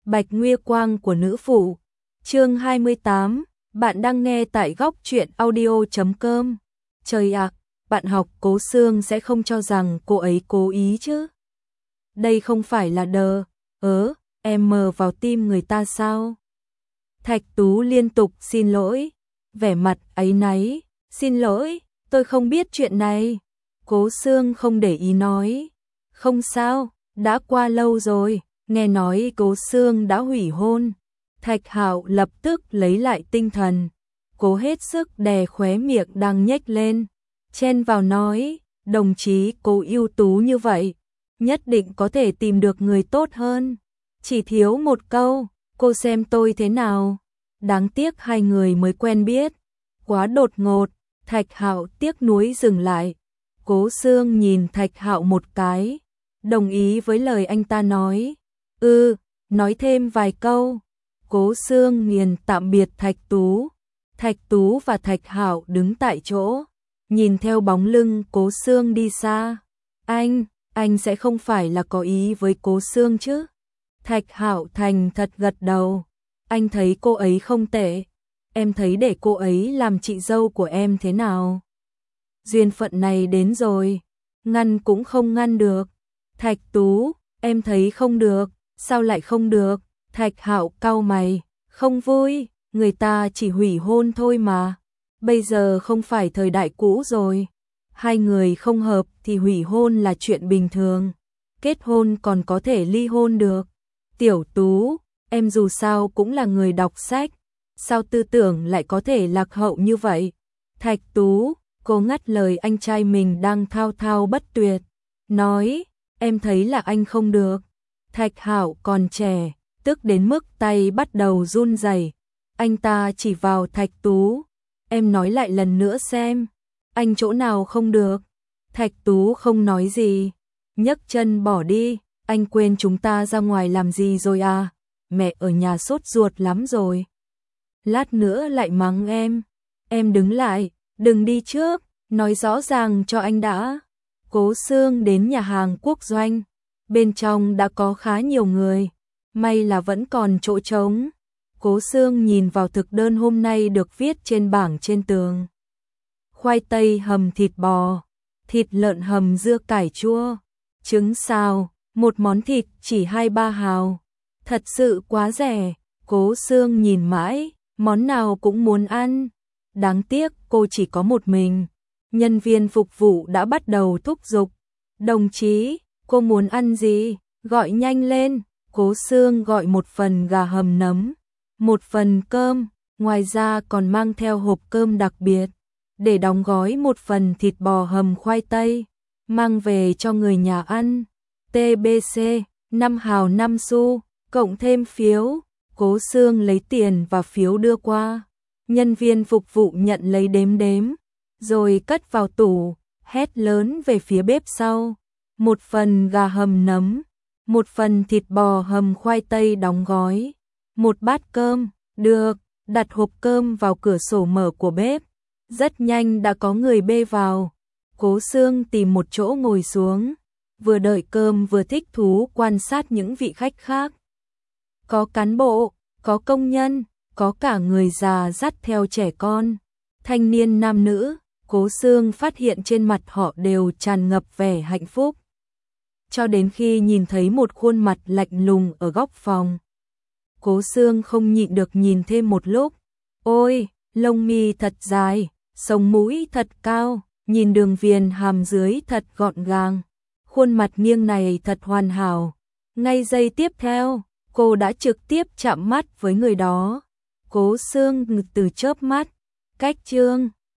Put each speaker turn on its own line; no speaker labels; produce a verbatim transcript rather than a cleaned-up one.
Bạch Nguy Quang của nữ phụ. Chương hai mươi tám, bạn đang nghe tại góc truyện audio chấm com. Trời ạ, bạn học Cố Xương sẽ không cho rằng cô ấy cố ý chứ? Đây không phải là đờ, ớ, em mờ vào tim người ta sao? Thạch Tú liên tục xin lỗi, vẻ mặt áy náy, xin lỗi, tôi không biết chuyện này. Cố Xương không để ý nói, không sao, đã qua lâu rồi, nghe nói Cố Xương đã hủy hôn. Thạch Hạo lập tức lấy lại tinh thần, cố hết sức đè khóe miệng đang nhếch lên, chen vào nói, đồng chí Cố ưu tú như vậy, nhất định có thể tìm được người tốt hơn. Chỉ thiếu một câu, cô xem tôi thế nào. Đáng tiếc hai người mới quen biết, quá đột ngột. Thạch Hạo tiếc nuối dừng lại. Cố Xương nhìn Thạch Hạo một cái, đồng ý với lời anh ta nói. Ừ, nói thêm vài câu. Cố Xương nghiền tạm biệt Thạch Tú. Thạch Tú và Thạch Hạo đứng tại chỗ, nhìn theo bóng lưng Cố Xương đi xa. Anh, anh sẽ không phải là có ý với Cố Xương chứ? Thạch Hạo thành thật gật đầu. Anh thấy cô ấy không tệ. Em thấy để cô ấy làm chị dâu của em thế nào? Duyên phận này đến rồi, ngăn cũng không ngăn được. Thạch Tú, em thấy không được, sao lại không được? Thạch Hạo cau mày, không vui, người ta chỉ hủy hôn thôi mà. Bây giờ không phải thời đại cũ rồi. Hai người không hợp thì hủy hôn là chuyện bình thường. Kết hôn còn có thể ly hôn được. Tiểu Tú, em dù sao cũng là người đọc sách, sao tư tưởng lại có thể lạc hậu như vậy? Thạch Tú, cô ngắt lời anh trai mình đang thao thao bất tuyệt, nói, em thấy là anh không được. Thạch Hạo còn trẻ, tức đến mức tay bắt đầu run rẩy. Anh ta chỉ vào Thạch Tú, em nói lại lần nữa xem, anh chỗ nào không được? Thạch Tú không nói gì, nhấc chân bỏ đi. Anh quên chúng ta ra ngoài làm gì rồi à? Mẹ ở nhà sốt ruột lắm rồi. Lát nữa lại mắng em. Em đứng lại, đừng đi trước, nói rõ ràng cho anh đã. Cố Xương đến nhà hàng Quốc Doanh. Bên trong đã có khá nhiều người, may là vẫn còn chỗ trống. Cố Xương nhìn vào thực đơn hôm nay được viết trên bảng trên tường. Khoai tây hầm thịt bò, thịt lợn hầm dưa cải chua, trứng xào, một món thịt chỉ hai ba hào. Thật sự quá rẻ. Cố Xương nhìn mãi, món nào cũng muốn ăn. Đáng tiếc cô chỉ có một mình. Nhân viên phục vụ đã bắt đầu thúc giục. Đồng chí, cô muốn ăn gì? Gọi nhanh lên. Cố Xương gọi một phần gà hầm nấm, một phần cơm, ngoài ra còn mang theo hộp cơm đặc biệt, để đóng gói một phần thịt bò hầm khoai tây, mang về cho người nhà ăn. tê bê xê, năm hào năm xu, cộng thêm phiếu. Cố Xương lấy tiền và phiếu đưa qua. Nhân viên phục vụ nhận lấy đếm đếm, rồi cất vào tủ, hét lớn về phía bếp sau. Một phần gà hầm nấm, một phần thịt bò hầm khoai tây đóng gói, một bát cơm, được, đặt hộp cơm vào cửa sổ mở của bếp. Rất nhanh đã có người bê vào. Cố Xương tìm một chỗ ngồi xuống, vừa đợi cơm vừa thích thú quan sát những vị khách khác. Có cán bộ, có công nhân, có cả người già dắt theo trẻ con, thanh niên nam nữ. Cố Xương phát hiện trên mặt họ đều tràn ngập vẻ hạnh phúc. Cho đến khi nhìn thấy một khuôn mặt lạnh lùng ở góc phòng, Cố Xương không nhịn được nhìn thêm một lúc. Ôi, lông mi thật dài, sống mũi thật cao, nhìn đường viền hàm dưới thật gọn gàng. Khuôn mặt nghiêng này thật hoàn hảo. Ngay giây tiếp theo, cô đã trực tiếp chạm mắt với người đó. Cố Xương từ chớp mắt, cách Trương,